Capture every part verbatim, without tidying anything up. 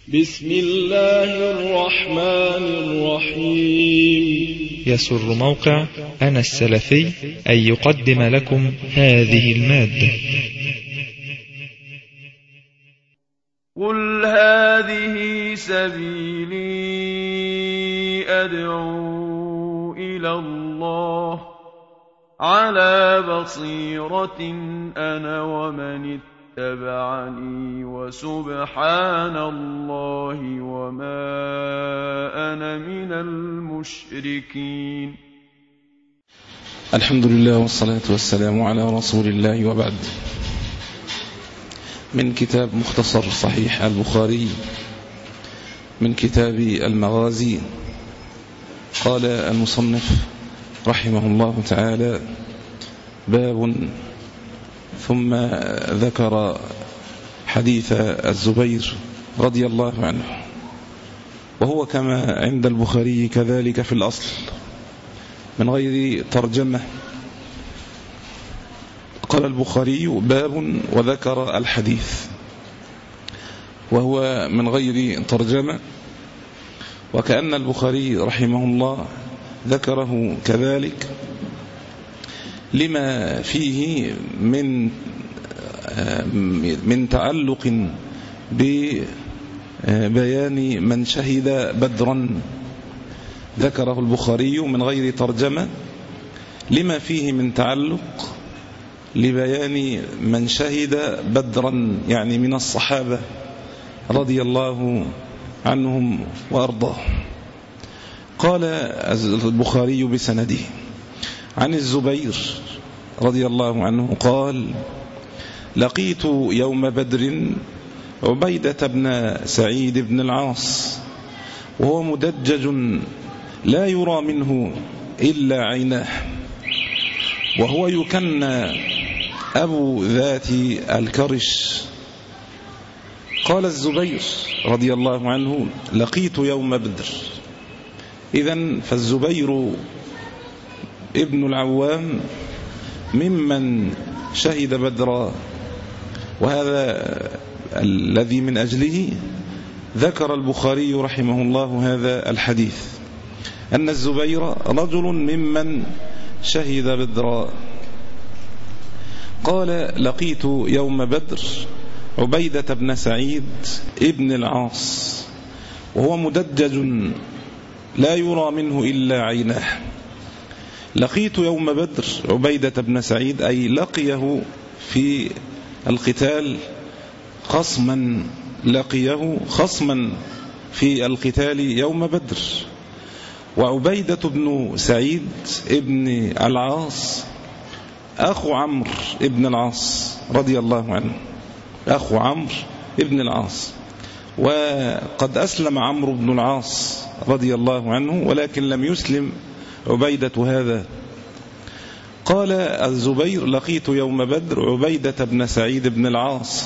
بسم الله الرحمن الرحيم. يسر موقع أنا السلفي أن يقدم لكم هذه المادة. قل هذه سبيلي أدعو إلى الله على بصيرة أنا ومن اتبعني وسبحان الله وما أنا من المشركين. الحمد لله والصلاة والسلام على رسول الله، وبعد. من كتاب مختصر صحيح البخاري من كتاب المغازي، قال المصنف رحمه الله تعالى: باب. ثم ذكر حديث الزبير رضي الله عنه، وهو كما عند البخاري كذلك في الأصل من غير ترجمة. قال البخاري: باب، وذكر الحديث، وهو من غير ترجمة، وكأن البخاري رحمه الله ذكره كذلك لما فيه من من تعلق ببيان من شهد بدرا. ذكره البخاري من غير ترجمة لما فيه من تعلق لبيان من شهد بدرا، يعني من الصحابة رضي الله عنهم وأرضاهم. قال البخاري بسنده عن الزبير رضي الله عنه قال: لقيت يوم بدر عبيدة بن سعيد بن العاص وهو مدجج لا يرى منه إلا عيناه، وهو يكنى أبو ذات الكرش. قال الزبير رضي الله عنه: لقيت يوم بدر. إذن فالزبير ابن العوام ممن شهد بدرا، وهذا الذي من أجله ذكر البخاري رحمه الله هذا الحديث، أن الزبير رجل ممن شهد بدرا. قال: لقيت يوم بدر عبيدة بن سعيد ابن العاص وهو مدجج لا يرى منه إلا عيناه. لقيت يوم بدر عبيدة بن سعيد، أي لقيه في القتال خصما، لقيه خصما في القتال يوم بدر. وعبيدة بن سعيد ابن العاص أخو عمرو ابن العاص رضي الله عنه، أخو عمرو ابن العاص، وقد أسلم عمرو بن العاص رضي الله عنه، ولكن لم يسلم عبيدة هذا. قال الزبير: لقيت يوم بدر عبيدة بن سعيد بن العاص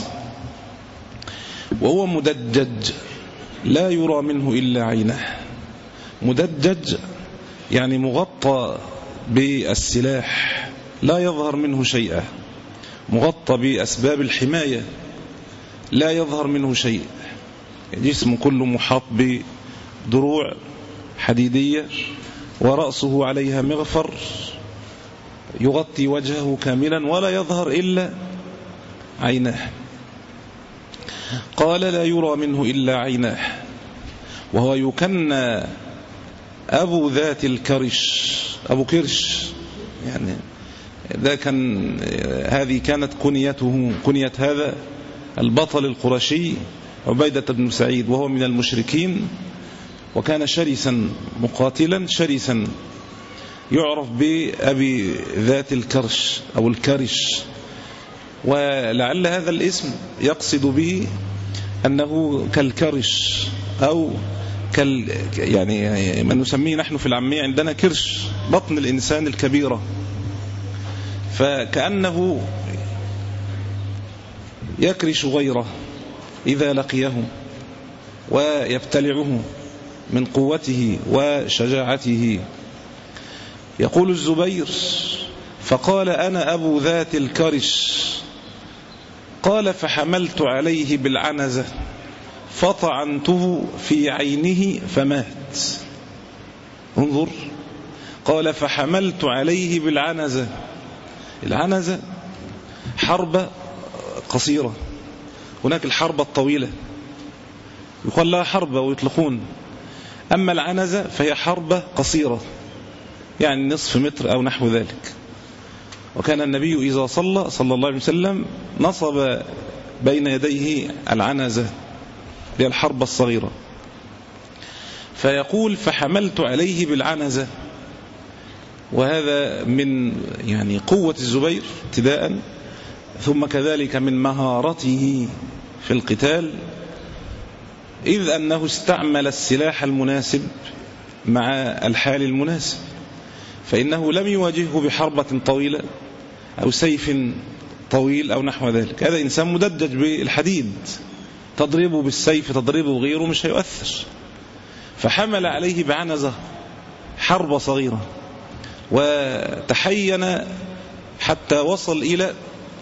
وهو مدجج لا يرى منه إلا عينه. مدجج يعني مغطى بالسلاح لا يظهر منه شيئا، مغطى بأسباب الحماية لا يظهر منه شيء، جسمه كله محاط بدروع حديدية، ورأسه عليها مغفر يغطي وجهه كاملا ولا يظهر إلا عيناه. قال: لا يرى منه إلا عيناه، وهو يكنى أبو ذات الكرش، أبو كرش، يعني ده كان، هذه كانت كنيته، كنية هذا البطل القرشي عبيدة بن سعيد، وهو من المشركين، وكان شرسا مقاتلا شرسا، يعرف بأبي ذات الكرش أو الكرش. ولعل هذا الاسم يقصد به أنه كالكرش أو كال يعني ما نسميه نحن في العامية عندنا كرش، بطن الإنسان الكبيرة، فكأنه يكرش غيره إذا لقيه ويبتلعه من قوته وشجاعته. يقول الزبير: فقال: أنا أبو ذات الكرش. قال: فحملت عليه بالعنزة فطعنته في عينه فمات. انظر، قال فحملت عليه بالعنزة. العنزة حربة قصيرة، هناك الحربة الطويلة يقال لها حربة ويطلقون، أما العنزة فهي حربة قصيرة يعني نصف متر أو نحو ذلك. وكان النبي إذا صلى صلى الله عليه وسلم نصب بين يديه العنزة هي الحربة الصغيرة، فيقول فحملت عليه بالعنزة. وهذا من يعني قوة الزبير ابتداء، ثم كذلك من مهارته في القتال، إذ أنه استعمل السلاح المناسب مع الحال المناسب، فإنه لم يواجهه بحربة طويلة أو سيف طويل أو نحو ذلك. هذا إنسان مدجج بالحديد، تضربه بالسيف تضربه غيره مش هيؤثر. فحمل عليه بعنزة حربة صغيرة وتحين حتى وصل إلى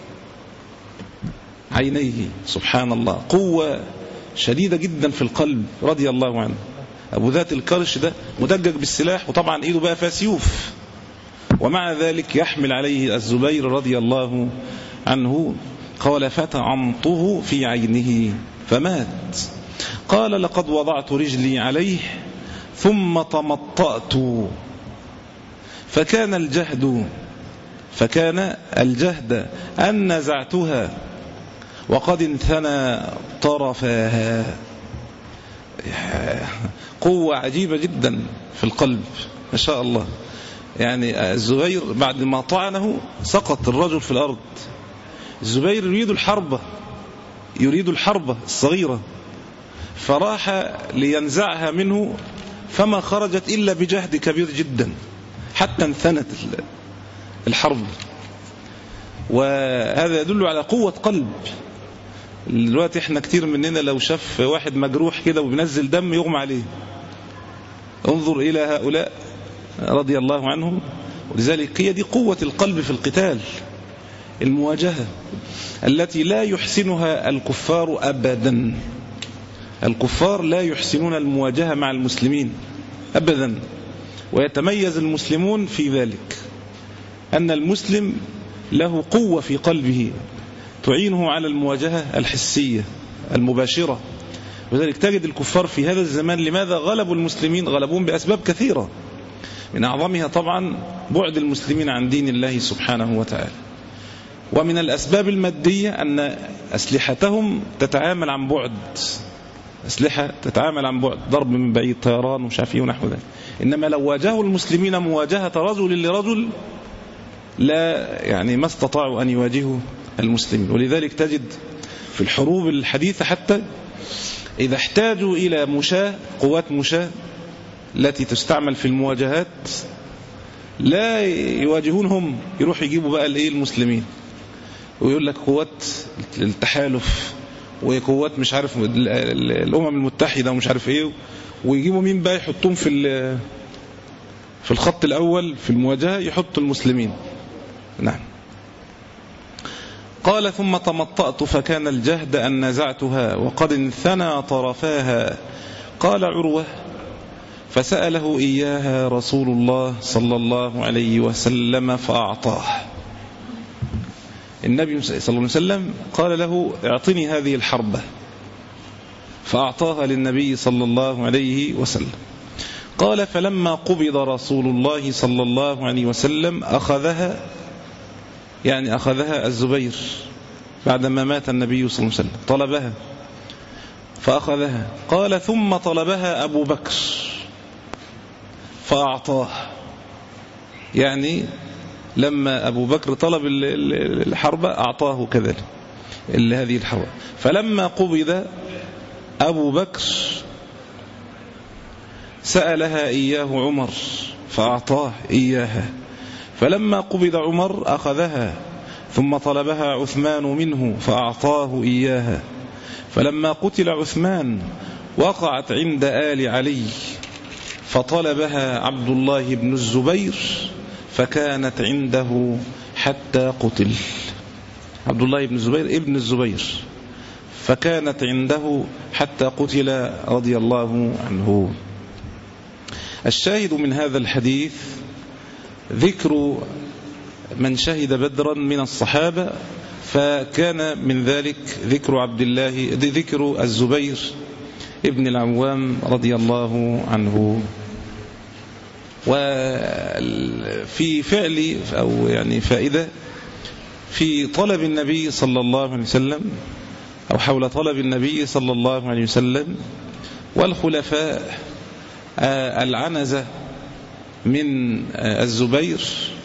عينيه. سبحان الله، قوة شديدة جدا في القلب رضي الله عنه. أبو ذات الكرش ده مدجج بالسلاح، وطبعا إيده بقى فيها سيوف، ومع ذلك يحمل عليه الزبير رضي الله عنه. قال فتعنته في عينه فمات. قال لقد وضعت رجلي عليه ثم تمطأت فكان الجهد فكان الجهد أن نزعتها وقد انثنى طرفاها. قوة عجيبة جدا في القلب ما شاء الله. يعني الزبير بعد ما طعنه سقط الرجل في الأرض. الزبير يريد الحربة يريد الحربة الصغيرة، فراح لينزعها منه فما خرجت إلا بجهد كبير جدا حتى انثنت الحرب. وهذا يدل على قوة قلب. دلوقتي احنا كتير مننا لو شاف واحد مجروح كده وبينزل دم يغمى عليه. انظر إلى هؤلاء رضي الله عنهم. ولذلك هي دي قوة القلب في القتال، المواجهة التي لا يحسنها الكفار أبدا. الكفار لا يحسنون المواجهة مع المسلمين أبدا، ويتميز المسلمون في ذلك أن المسلم له قوة في قلبه تعينه على المواجهة الحسية المباشرة. وذلك تجد الكفار في هذا الزمان لماذا غلبوا المسلمين؟ غلبون بأسباب كثيرة، من أعظمها طبعا بعد المسلمين عن دين الله سبحانه وتعالى. ومن الأسباب المادية أن أسلحتهم تتعامل عن بعد، أسلحة تتعامل عن بعد، ضرب من بعيد، طيران ومش عارف ايه ونحو ذلك. إنما لو واجهوا المسلمين مواجهة رجل لرجل لا يعني ما استطاعوا أن يواجهوا المسلمين. ولذلك تجد في الحروب الحديثة حتى إذا احتاجوا إلى مشاة، قوات مشاة التي تستعمل في المواجهات، لا يواجهونهم، يروح يجيبوا بقى الايه المسلمين ويقول لك قوات التحالف وقوات مش عارف الأمم المتحدة ومش عارف ايه، ويجيبوا مين بقى يحطون في في الخط الأول في المواجهة، يحطوا المسلمين. نعم. قال ثم تمطأت فكان الجهد أن نزعتها وقد انثنى طرفاها. قال عروة فسأله إياها رسول الله صلى الله عليه وسلم فأعطاه. النبي صلى الله عليه وسلم قال له اعطني هذه الحربة، فأعطاها للنبي صلى الله عليه وسلم. قال فلما قبض رسول الله صلى الله عليه وسلم أخذها، يعني أخذها الزبير بعدما مات النبي صلى الله عليه وسلم، طلبها فأخذها. قال ثم طلبها أبو بكر فأعطاه، يعني لما أبو بكر طلب الحربة أعطاه كذلك هذه الحربة. فلما قبض أبو بكر سألها إياه عمر فأعطاه إياها. فلما قبض عمر أخذها ثم طلبها عثمان منه فأعطاه إياها. فلما قتل عثمان وقعت عند آل علي فطلبها عبد الله بن الزبير فكانت عنده حتى قتل. عبد الله بن الزبير ابن الزبير، فكانت عنده حتى قتل رضي الله عنه. الشاهد من هذا الحديث ذكر من شهد بدرا من الصحابة، فكان من ذلك ذكر عبد الله ذكر الزبير ابن العوام رضي الله عنه. وفي فعل أو يعني فائدة في طلب النبي صلى الله عليه وسلم أو حول طلب النبي صلى الله عليه وسلم والخلفاء العنزة من الزبير،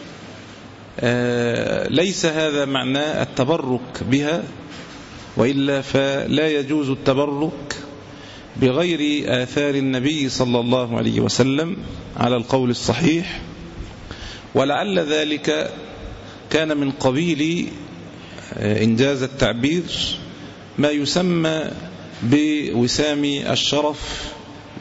ليس هذا معنى التبرك بها، وإلا فلا يجوز التبرك بغير آثار النبي صلى الله عليه وسلم على القول الصحيح. ولعل ذلك كان من قبيل إنجاز التعبير ما يسمى بوسام الشرف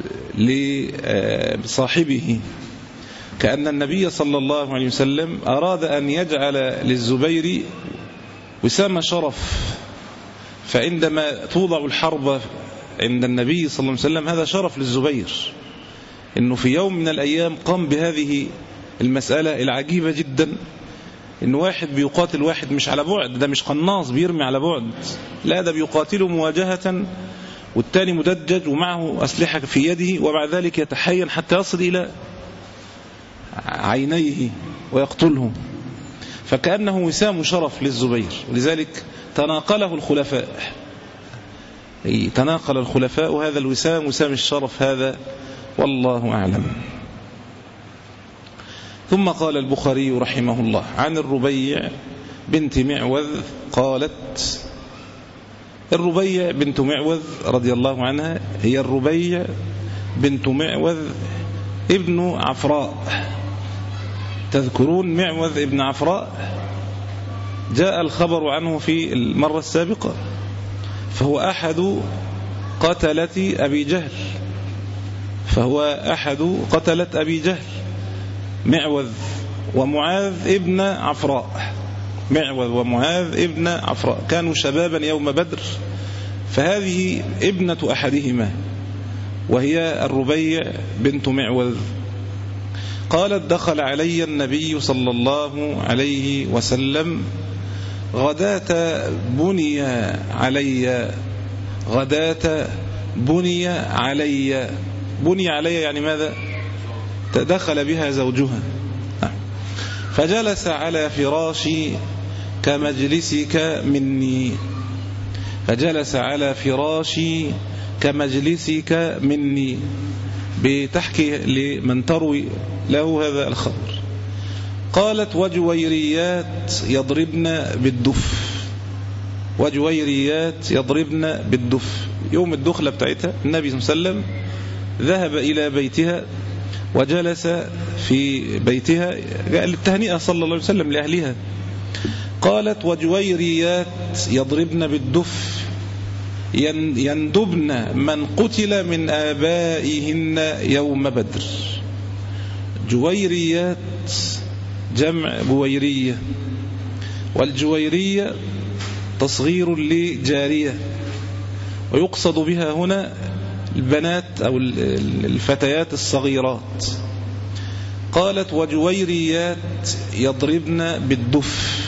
لصاحبه، كأن النبي صلى الله عليه وسلم أراد أن يجعل للزبير وسام شرف، فعندما توضع الحرب عند النبي صلى الله عليه وسلم هذا شرف للزبير، إنه في يوم من الأيام قام بهذه المسألة العجيبة جدا، إن واحد بيقاتل واحد مش على بعد، ده مش قناص بيرمي على بعد، لا ده بيقاتله مواجهة، والتاني مدجج ومعه أسلحة في يده، ومع ذلك يتحين حتى يصل إلى عينيه ويقتله، فكأنه وسام شرف للزبير. ولذلك تناقله الخلفاء، تناقل الخلفاء هذا الوسام، وسام الشرف هذا، والله أعلم. ثم قال البخاري رحمه الله عن الربيع بنت معوذ قالت، الربيع بنت معوذ رضي الله عنها هي الربيع بنت معوذ ابن عفراء. تذكرون معوذ ابن عفراء؟ جاء الخبر عنه في المرة السابقة، فهو أحد قتلة أبي جهل، فهو أحد قتلة أبي جهل معوذ ومعاذ ابن عفراء. معوذ ومعاذ ابن عفراء كانوا شبابا يوم بدر، فهذه ابنة أحدهما وهي الربيع بنت معوذ. قالت دخل علي النبي صلى الله عليه وسلم غداة بني علي، غداة بني علي، بني علي يعني ماذا؟ تدخل بها زوجها، فجلس على فراشي كمجلسك مني، فجلس على فراشي كمجلسك مني، بتحكي لمن تروي له هذا الخبر. قالت وجويريات يضربن بالدف، وجويريات يضربن بالدف. يوم الدخلة بتاعتها النبي صلى الله عليه وسلم ذهب إلى بيتها وجلس في بيتها للتهنئة صلى الله عليه وسلم لأهلها. قالت وجويريات يضربن بالدف يندبن من قتل من آبائهن يوم بدر. جويريات جمع بويرية، والجويرية تصغير لجارية، ويقصد بها هنا البنات أو الفتيات الصغيرات. قالت وجويريات يضربن بالدف،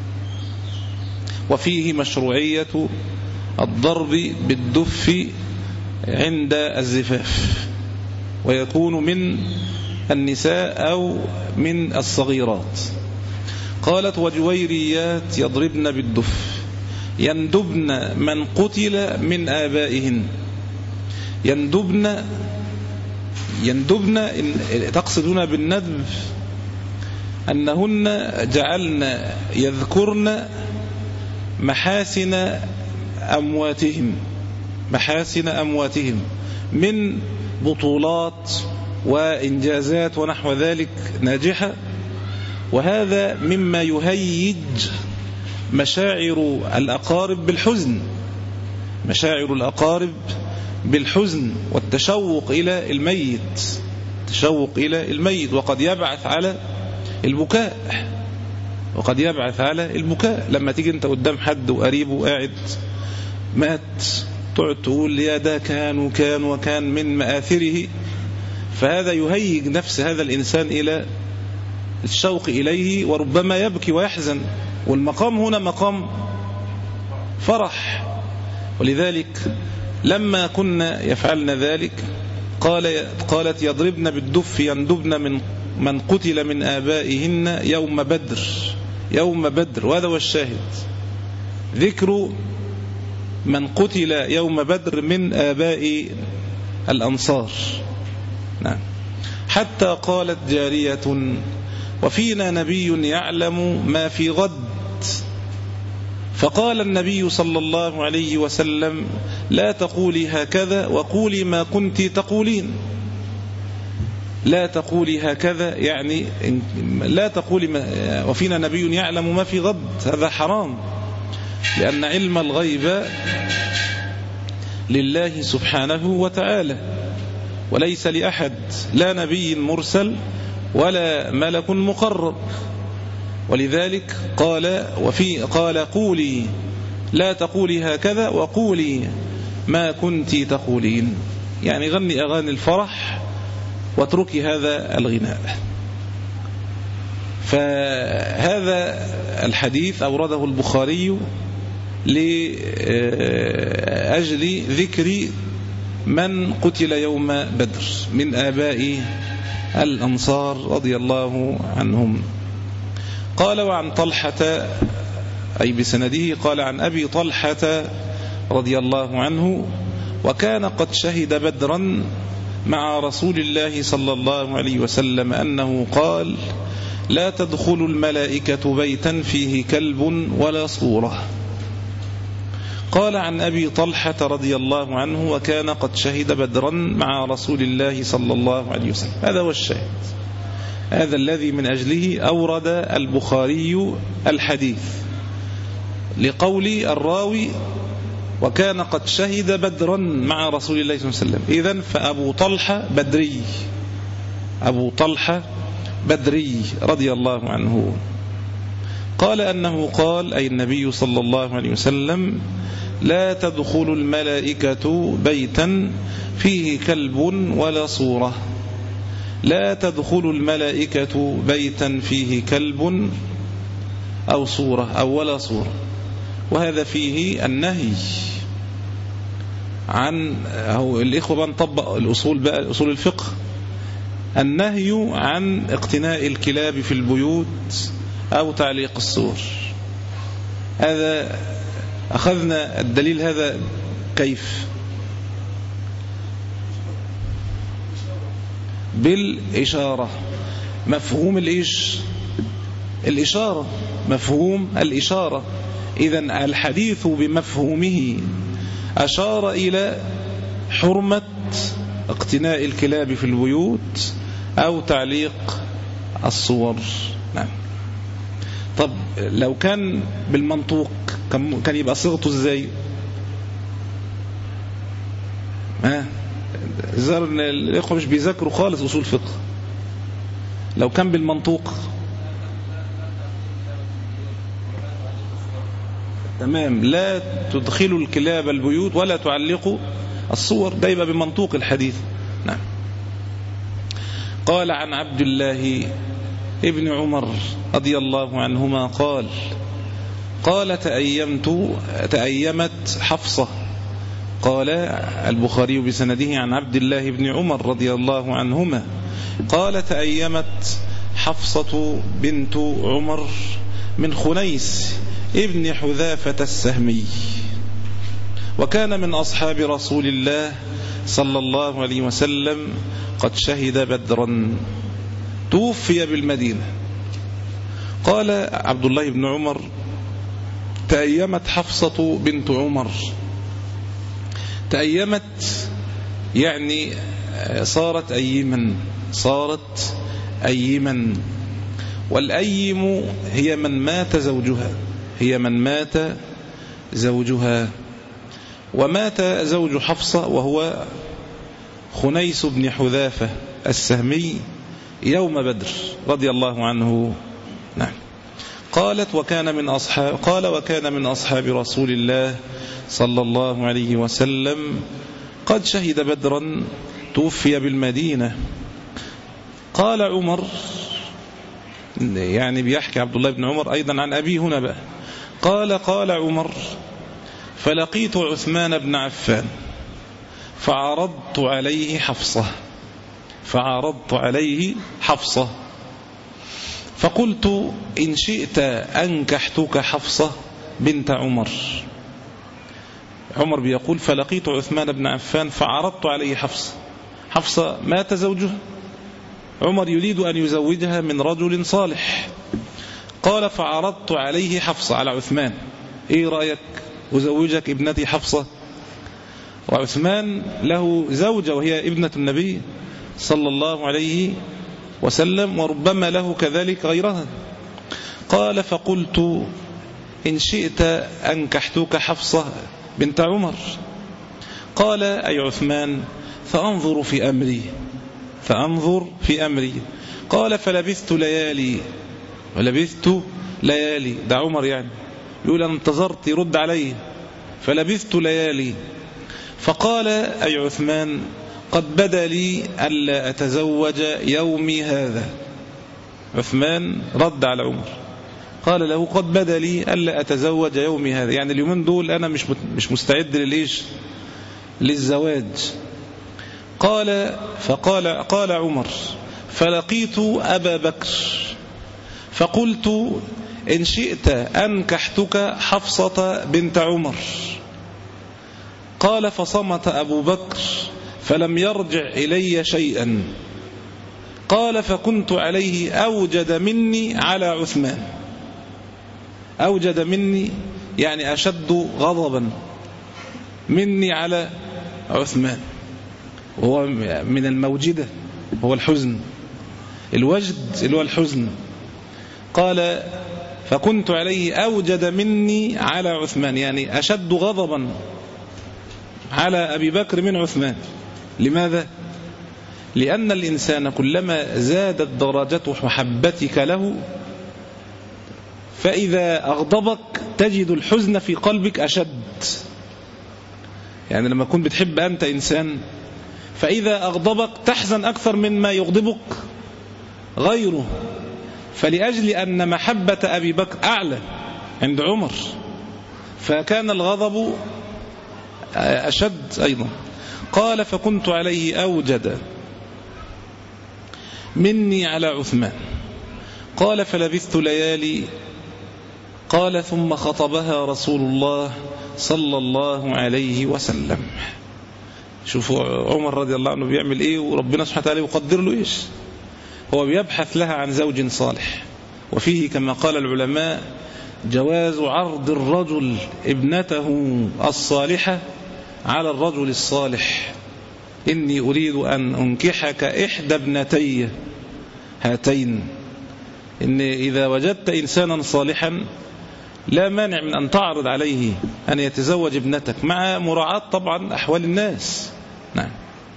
وفيه مشروعية الضرب بالدف عند الزفاف، ويكون من النساء أو من الصغيرات. قالت وجويريات يضربن بالدف يندبن من قتل من آبائهن. يندبن يندبن تقصدون بالندب أنهن جعلن يذكرن محاسن أمواتهم، محاسن أمواتهم من بطولات وإنجازات ونحو ذلك ناجحة، وهذا مما يهيج مشاعر الأقارب بالحزن، مشاعر الأقارب بالحزن والتشوق إلى الميت، تشوق إلى الميت، وقد يبعث على البكاء، وقد يبعث على البكاء. لما تيجي أنت قدام حد وقريبه قاعد مات تقعد تقول يا ده كان وكان وكان من مآثره، فهذا يهيج نفس هذا الإنسان إلى الشوق إليه، وربما يبكي ويحزن، والمقام هنا مقام فرح. ولذلك لما كنا يفعلن ذلك قال قالت يضربن بالدف يندبن من من قتل من آبائهن يوم بدر، يوم بدر، وهذا هو الشاهد، ذكر من قتل يوم بدر من آباء الأنصار. نعم. حتى قالت جارية وفينا نبي يعلم ما في غد، فقال النبي صلى الله عليه وسلم لا تقولي هكذا وقولي ما كنت تقولين. لا تقولي هكذا يعني لا تقولي ما وفينا نبي يعلم ما في غد، هذا حرام، لأن علم الغيب لله سبحانه وتعالى، وليس لأحد، لا نبي مرسل ولا ملك مقرب. ولذلك قال وفي قال قولي لا تقولي هكذا وقولي ما كنت تقولين، يعني غني أغاني الفرح واتركي هذا الغناء. فهذا الحديث أورده البخاري لأجل ذكر من قتل يوم بدر من آباء الأنصار رضي الله عنهم. قال وعن طلحة أي بسنده قال عن أبي طلحة رضي الله عنه وكان قد شهد بدرا مع رسول الله صلى الله عليه وسلم أنه قال لا تدخل الملائكة بيتا فيه كلب ولا صورة. قال عن أبي طلحة رضي الله عنه وكان قد شهد بدرا مع رسول الله صلى الله عليه وسلم. هذا هو الشاهد، هذا الذي من أجله أورد البخاري الحديث، لقول الراوي وكان قد شهد بدرا مع رسول الله صلى الله عليه وسلم. إذن فأبو طلحة بدري، أبو طلحة بدري رضي الله عنه. قال أنه قال أي النبي صلى الله عليه وسلم لا تدخل الملائكة بيتا فيه كلب ولا صورة، لا تدخل الملائكة بيتا فيه كلب أو صورة أو ولا صورة. وهذا فيه النهي عن هو الإخوة بقى نطبق الأصول بقى أصول الفقه، النهي عن اقتناء الكلاب في البيوت أو تعليق الصور. هذا أخذنا الدليل هذا كيف؟ بالإشارة، مفهوم الإيش؟ الإشارة، مفهوم الإشارة. إذن الحديث بمفهومه أشار إلى حرمة اقتناء الكلاب في البيوت أو تعليق الصور. نعم. طب لو كان بالمنطوق كان يبقى صيغته ازاي؟ ها الظاهر ان الاخوه مش بيذاكروا خالص اصول فقه. لو كان بالمنطوق تمام، لا تدخلوا الكلاب البيوت ولا تعلقوا الصور، ده يبقى بمنطوق الحديث. نعم. قال عن عبد الله ابن عمر رضي الله عنهما قال قال تأيمت تأيمت حفصة. قال البخاري بسنده عن عبد الله بن عمر رضي الله عنهما قال تأيمت حفصة بنت عمر من خنيس ابن حذافة السهمي، وكان من أصحاب رسول الله صلى الله عليه وسلم قد شهد بدرا، توفي بالمدينة. قال عبد الله بن عمر تأيمت حفصة بنت عمر. تأيمت يعني صارت أيما، صارت أيما. والأيم هي من مات زوجها، هي من مات زوجها. ومات زوج حفصة وهو خنيس بن حذافة السهمي يوم بدر رضي الله عنه. نعم. قالت وكان من أصحاب قال وكان من أصحاب رسول الله صلى الله عليه وسلم قد شهد بدرا توفي بالمدينة. قال عمر، يعني بيحكي عبد الله بن عمر أيضا عن أبي هنا بقى، قال قال عمر فلقيت عثمان بن عفان فعرضت عليه حفصة فعرضت عليه حفصة فقلت إن شئت أنكحتك حفصة بنت عمر. عمر بيقول فلقيت عثمان بن عفان فعرضت عليه حفصة. حفصة مات زوجها، عمر يريد أن يزوجها من رجل صالح. قال فعرضت عليه حفصة على عثمان، إيه رأيك أزوجك ابنتي حفصة؟ وعثمان له زوجة وهي ابنة النبي صلى الله عليه وسلم، وربما له كذلك غيرها. قال فقلت إن شئت أنكحتك حفصة بنت عمر. قال أي عثمان فأنظر في أمري فأنظر في أمري. قال فلبثت ليالي ولبثت ليالي، ده عمر يعني يقول أنا انتظرت يرد علي، فلبثت ليالي. فقال أي عثمان قد بدا لي ألا أتزوج يومي هذا. عثمان رد على عمر قال له قد بدا لي ألا أتزوج يومي هذا، يعني اليومين دول أنا مش مش مستعد للإيش للزواج. قال فقال قال عمر فلقيت أبا بكر فقلت إن شئت أنكحتك حفصة بنت عمر. قال فصمت أبو بكر فلم يرجع إلي شيئا. قال فكنت عليه أوجد مني على عثمان. أوجد مني يعني أشد غضبا مني على عثمان، وهو من الموجدة هو الحزن، الوجد اللي هو الحزن. قال فكنت عليه أوجد مني على عثمان، يعني أشد غضبا على أبي بكر من عثمان. لماذا؟ لأن الإنسان كلما زادت درجة محبتك له فإذا أغضبك تجد الحزن في قلبك أشد. يعني لما كنت بتحب أنت إنسان فإذا أغضبك تحزن أكثر مما يغضبك غيره. فلأجل أن محبة أبي بكر أعلى عند عمر فكان الغضب أشد أيضا. قال فكنت عليه أوجد مني على عثمان. قال فلبثت ليالي. قال ثم خطبها رسول الله صلى الله عليه وسلم. شوفوا عمر رضي الله عنه بيعمل ايه، وربنا سبحانه وتعالى يقدر له ايش. هو بيبحث لها عن زوج صالح، وفيه كما قال العلماء جواز عرض الرجل ابنته الصالحة على الرجل الصالح. إني أريد أن أنكحك إحدى ابنتي هاتين. إن إذا وجدت إنسانا صالحا لا مانع من أن تعرض عليه أن يتزوج ابنتك مع مراعاة طبعا أحوال الناس. نعم.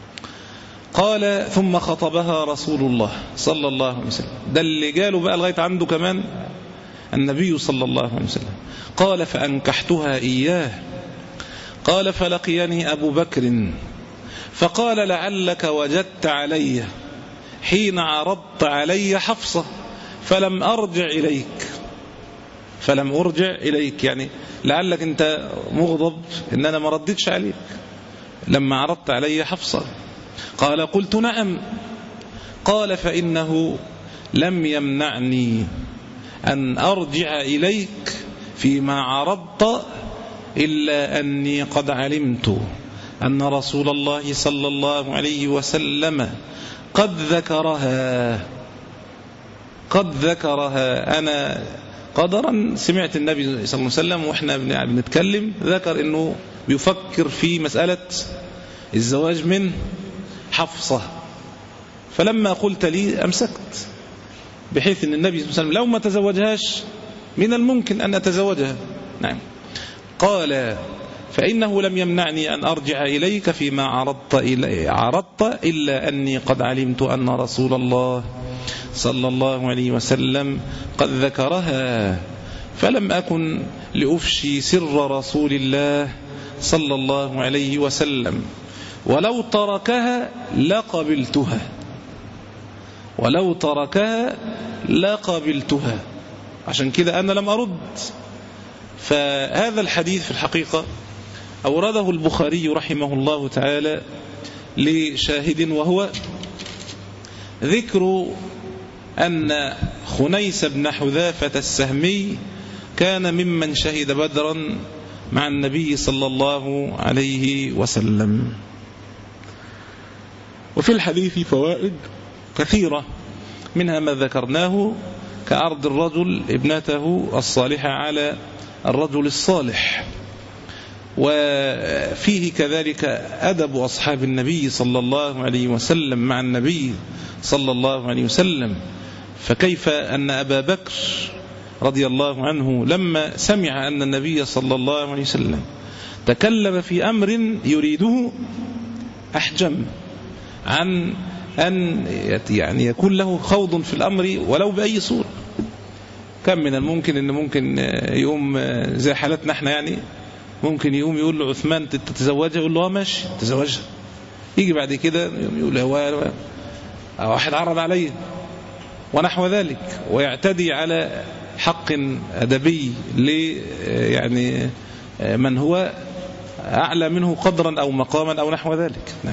قال ثم خطبها رسول الله صلى الله عليه وسلم. ده اللي قاله بقى لغاية عنده كمان النبي صلى الله عليه وسلم. قال فأنكحتها إياه. قال فلقيني أبو بكر فقال لعلك وجدت علي حين عرضت علي حفصة فلم أرجع إليك. فلم أرجع إليك يعني لعلك أنت مغضب إن أنا ما ردتش عليك لما عرضت علي حفصة. قال قلت نعم. قال فإنه لم يمنعني أن أرجع إليك فيما عرضت إلا أني قد علمت أن رسول الله صلى الله عليه وسلم قد ذكرها قد ذكرها أنا قدرا سمعت النبي صلى الله عليه وسلم وإحنا بنتكلم ذكر أنه بيفكر في مسألة الزواج من حفصة. فلما قلت لي أمسكت، بحيث أن النبي صلى الله عليه وسلم لو ما تزوجهاش من الممكن أن أتزوجها. نعم. قال فإنه لم يمنعني أن أرجع إليك فيما عرضت, إلي عرضت إلا أني قد علمت أن رسول الله صلى الله عليه وسلم قد ذكرها فلم أكن لأفشي سر رسول الله صلى الله عليه وسلم، ولو تركها لقبلتها، ولو تركها لقبلتها. عشان كده أنا لم أرد. فهذا الحديث في الحقيقة أورده البخاري رحمه الله تعالى لشاهد، وهو ذكر أن خنيس بن حذافة السهمي كان ممن شهد بدرا مع النبي صلى الله عليه وسلم. وفي الحديث فوائد كثيرة، منها ما ذكرناه كعرض الرجل ابنته الصالحة على الرجل الصالح، وفيه كذلك أدب أصحاب النبي صلى الله عليه وسلم مع النبي صلى الله عليه وسلم. فكيف أن أبا بكر رضي الله عنه لما سمع أن النبي صلى الله عليه وسلم تكلم في أمر يريده أحجم عن أن يعني يكون له خوض في الأمر ولو بأي صورة. كم من الممكن أن ممكن يقوم زي حالتنا احنا، يعني ممكن يقوم يقول له عثمان تتزوجها، يقول له ماشي تزوجها، يجي بعد كده يقول هو واحد عرض عليه ونحو ذلك، ويعتدي على حق أدبي ل يعني من هو أعلى منه قدرا أو مقاما أو نحو ذلك. نعم.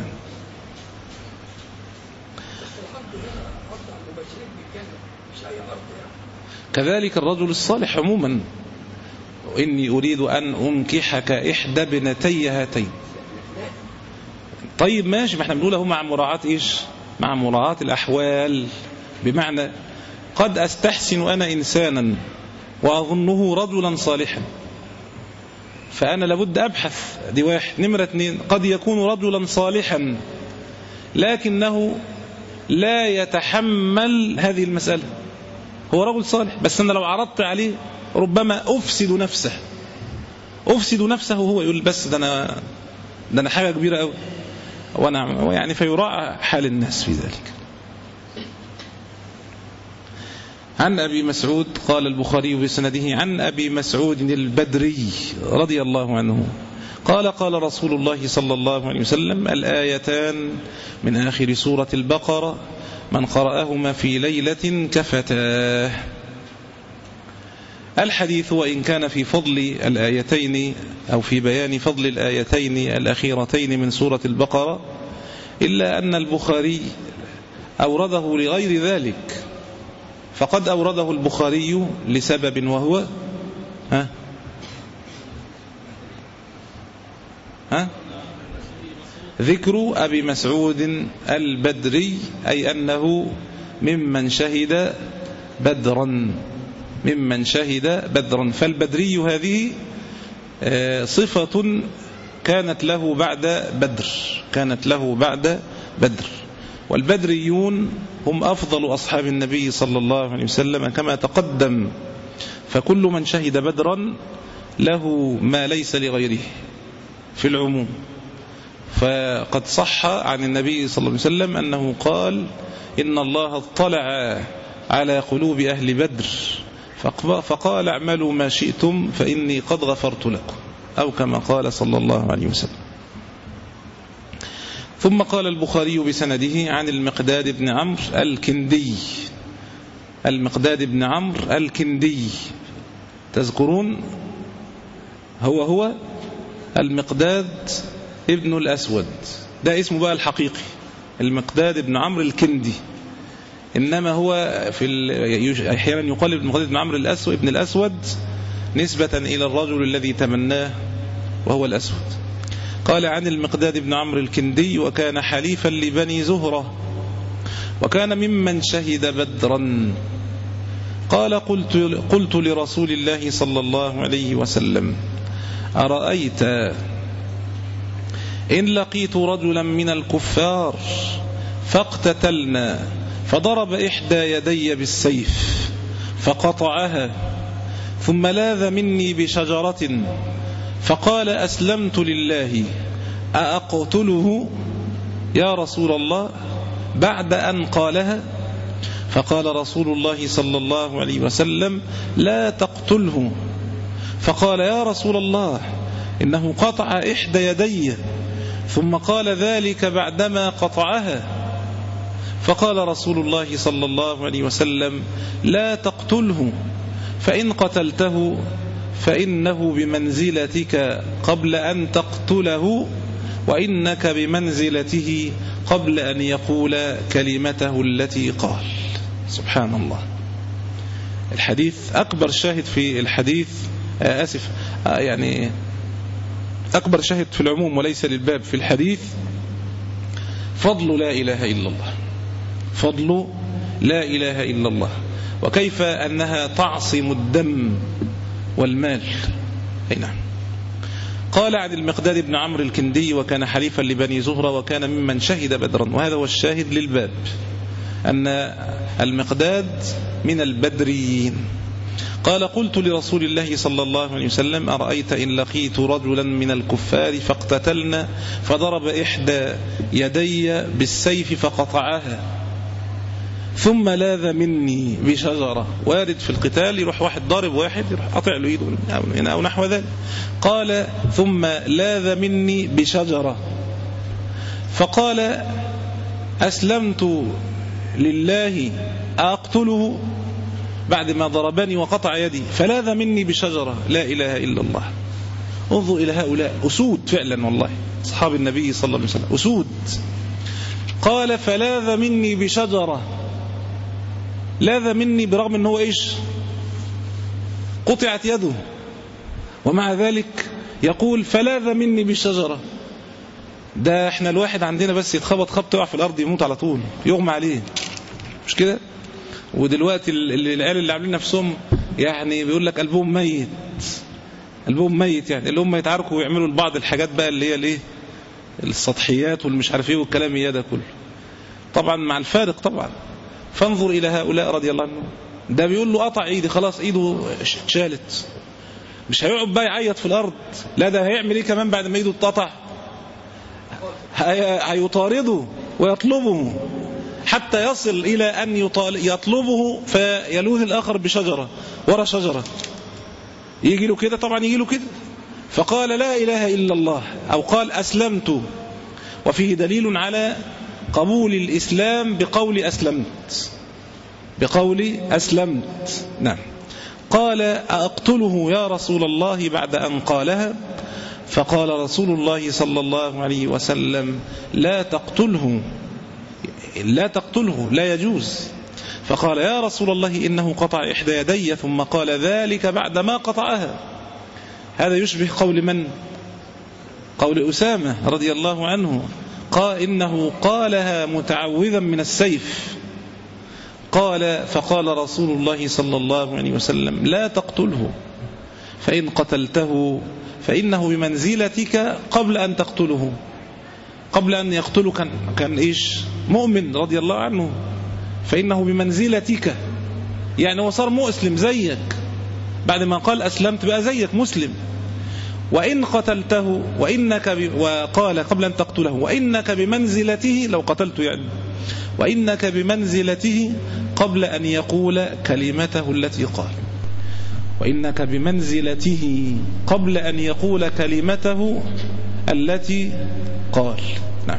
كذلك الرجل الصالح عموما، إني أريد أن أنكحك إحدى ابنتي هاتين. طيب ماشي، ما احنا بنقوله مع مراعاة إيش؟ مع مراعاة الأحوال، بمعنى قد أستحسن أنا إنسانا وأظنه رجلا صالحا، فأنا لابد أبحث. دي واحد. نمرة اثنين، قد يكون رجلا صالحا لكنه لا يتحمل هذه المسألة. هو رجل صالح بس أنا لو عرضت عليه ربما أفسد نفسه أفسد نفسه هو يقول بس ده أنا ده أنا حاجة كبيرة أوي، وأنا يعني فيراعى حال الناس في ذلك. عن أبي مسعود قال البخاري بسنده عن أبي مسعود البدري رضي الله عنه قال قال رسول الله صلى الله عليه وسلم: الآيتان من آخر سورة البقرة من قرأهما في ليلة كفتاه. الحديث وإن كان في فضل الآيتين أو في بيان فضل الآيتين الأخيرتين من سورة البقرة، إلا أن البخاري أورده لغير ذلك. فقد أورده البخاري لسبب، وهو ها ها ذكر أبي مسعود البدري، أي أنه ممن شهد بدرا ممن شهد بدرا. فالبدري هذه صفة كانت له بعد بدر كانت له بعد بدر والبدريون هم أفضل أصحاب النبي صلى الله عليه وسلم كما تقدم. فكل من شهد بدرا له ما ليس لغيره في العموم. فقد صح عن النبي صلى الله عليه وسلم أنه قال: إن الله اطلع على قلوب أهل بدر فقال: اعملوا ما شئتم فإني قد غفرت لكم، أو كما قال صلى الله عليه وسلم. ثم قال البخاري بسنده عن المقداد بن عمرو الكندي المقداد بن عمرو الكندي تذكرون؟ هو هو المقداد ابن الأسود، ده اسمه بقى الحقيقي، المقداد بن عمرو الكندي. إنما هو في أحيانا يقال المقداد بن عمرو الأسود ابن الأسود نسبة إلى الرجل الذي تمناه وهو الأسود. قال عن المقداد بن عمرو الكندي: وكان حليفا لبني زهرة وكان ممن شهد بدرا. قال: قلت, قلت لرسول الله صلى الله عليه وسلم: أرأيت إن لقيت رجلا من الكفار فاقتتلنا فضرب إحدى يدي بالسيف فقطعها ثم لاذ مني بشجرة فقال: أسلمت لله، أأقتله يا رسول الله بعد أن قالها؟ فقال رسول الله صلى الله عليه وسلم: لا تقتله. فقال: يا رسول الله إنه قطع إحدى يدي ثم قال ذلك بعدما قطعها. فقال رسول الله صلى الله عليه وسلم لا تقتله، فإن قتلته فإنه بمنزلتك قبل أن تقتله، وإنك بمنزلته قبل أن يقول كلمته التي قال. سبحان الله. الحديث أكبر شاهد في الحديث آه أسف آه يعني أكبر شاهد في العموم وليس للباب في الحديث فضل لا إله إلا الله، فضل لا إله إلا الله، وكيف أنها تعصم الدم والمال. أي نعم. قال عن المقداد بن عمرو الكندي وكان حليفا لبني زهرة وكان ممن شهد بدرا، وهذا هو الشاهد للباب أن المقداد من البدريين. قال قلت لرسول الله صلى الله عليه وسلم أرأيت إن لقيت رجلا من الكفار فاقتتلنا فضرب إحدى يدي بالسيف فقطعها ثم لاذ مني بشجرة. وارد في القتال يروح واحد ضارب واحد يروح قطع له ايده أو نحو ذلك. قال ثم لاذ مني بشجرة فقال أسلمت لله أقتله بعد ما ضربني وقطع يدي فلاذ مني بشجرة لا إله إلا الله. انظر إلى هؤلاء أسود فعلا والله، أصحاب النبي صلى الله عليه وسلم أسود. قال فلاذ مني بشجرة، لاذ مني برغم أنه إيش قطعت يده، ومع ذلك يقول فلاذ مني بشجرة. ده احنا الواحد عندنا بس يتخبط خبط يقع في الأرض يموت على طول يغمى عليه، مش كده؟ ودلوقتي العيال اللي عاملين نفسهم يعني بيقول لك قلبهم ميت، قلبهم ميت، يعني اللي هم يتعاركوا ويعملوا لبعض الحاجات بقى اللي هي الايه السطحيات والمش عارف ايه والكلام ايه ده كله، طبعا مع الفارق طبعا. فانظر الى هؤلاء رضي الله عنهم، ده بيقول له قطع ايدي خلاص ايده اتشالت، مش هيقعد بقى يعيط في الارض، لا ده هيعمل ايه كمان بعد ما ايده اتقطع؟ هيطارده ويطلبه حتى يصل إلى أن يطلبه فيلوذ الآخر بشجرة ورا شجرة، يجي له كده طبعا يجي له كده. فقال لا إله إلا الله أو قال أسلمت، وفيه دليل على قبول الإسلام بقول أسلمت، بقول أسلمت. نعم. قال أقتله يا رسول الله بعد أن قالها؟ فقال رسول الله صلى الله عليه وسلم لا تقتله، لا تقتله، لا يجوز. فقال يا رسول الله إنه قطع إحدى يدي ثم قال ذلك بعد ما قطعها. هذا يشبه قول من؟ قول أسامة رضي الله عنه، قال إنه قالها متعوذا من السيف. قال فقال رسول الله صلى الله عليه وسلم لا تقتله، فإن قتلته فإنه بمنزلتك قبل أن تقتله. قبل أن يقتله كان, كان إيش مؤمن رضي الله عنه، فإنه بمنزلتك، يعني هو صار مسلم زيك، بعد ما قال أسلمت بقى زيك مسلم. وإن قتلته وإنك ب... وقال قبل أن تقتله وإنك بمنزلته، لو قتلته يعني، وإنك بمنزلته قبل أن يقول كلمته التي قال، وإنك بمنزلته قبل أن يقول كلمته التي قال. نعم.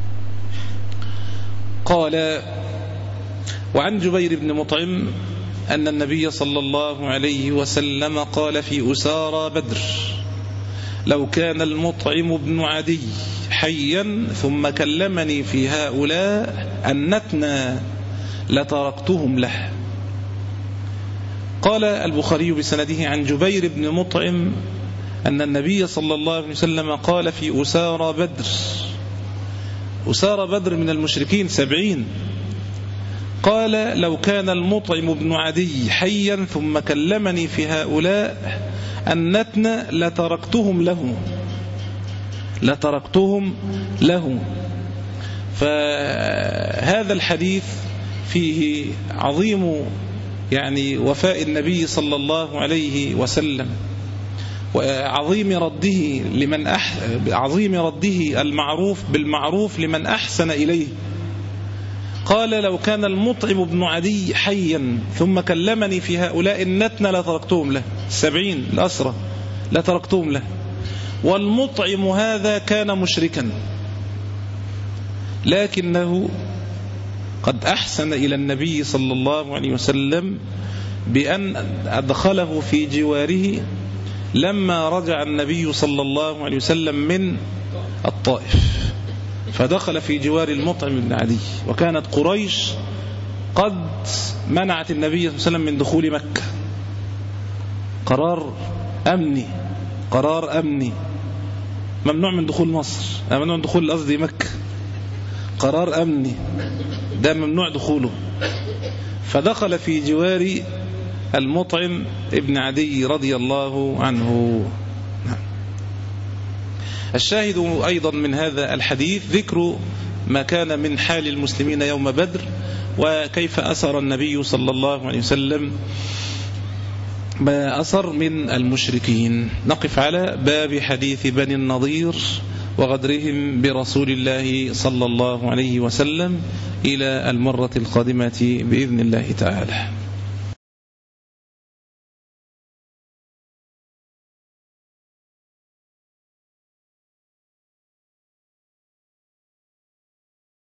قال وعن جبير بن مطعم أن النبي صلى الله عليه وسلم قال في أسارى بدر لو كان المطعم بن عدي حيا ثم كلمني في هؤلاء النتنا لتركتهم له. قال البخاري بسنده عن جبير بن مطعم أن النبي صلى الله عليه وسلم قال في أسارى بدر، أسارى بدر من المشركين سبعين، قال لو كان المطعم بن عدي حيا ثم كلمني في هؤلاء النتن لتركتهم له، لتركتهم له. فهذا الحديث فيه عظيم يعني وفاء النبي صلى الله عليه وسلم، وعظيم رده لمن أح... عظيم رده المعروف بالمعروف لمن أحسن إليه. قال لو كان المطعم بن عدي حيا ثم كلمني في هؤلاء النتن لتركتهم له، السبعين الأسرى لتركتهم له. والمطعم هذا كان مشركا، لكنه قد أحسن إلى النبي صلى الله عليه وسلم بأن أدخله في جواره لما رجع النبي صلى الله عليه وسلم من الطائف، فدخل في جوار المطعم بن عدي. وكانت قريش قد منعت النبي صلى الله عليه وسلم من دخول مكة، قرار أمني قرار أمني ممنوع من دخول مصر، ممنوع من دخول قصدي مكة، قرار أمني ده ممنوع دخوله. فدخل في جوار المطعم ابن عدي رضي الله عنه. الشاهد أيضا من هذا الحديث ذكر ما كان من حال المسلمين يوم بدر، وكيف أسر النبي صلى الله عليه وسلم ما أسر من المشركين. نقف على باب حديث بني النضير وغدرهم برسول الله صلى الله عليه وسلم إلى المرة القادمة بإذن الله تعالى.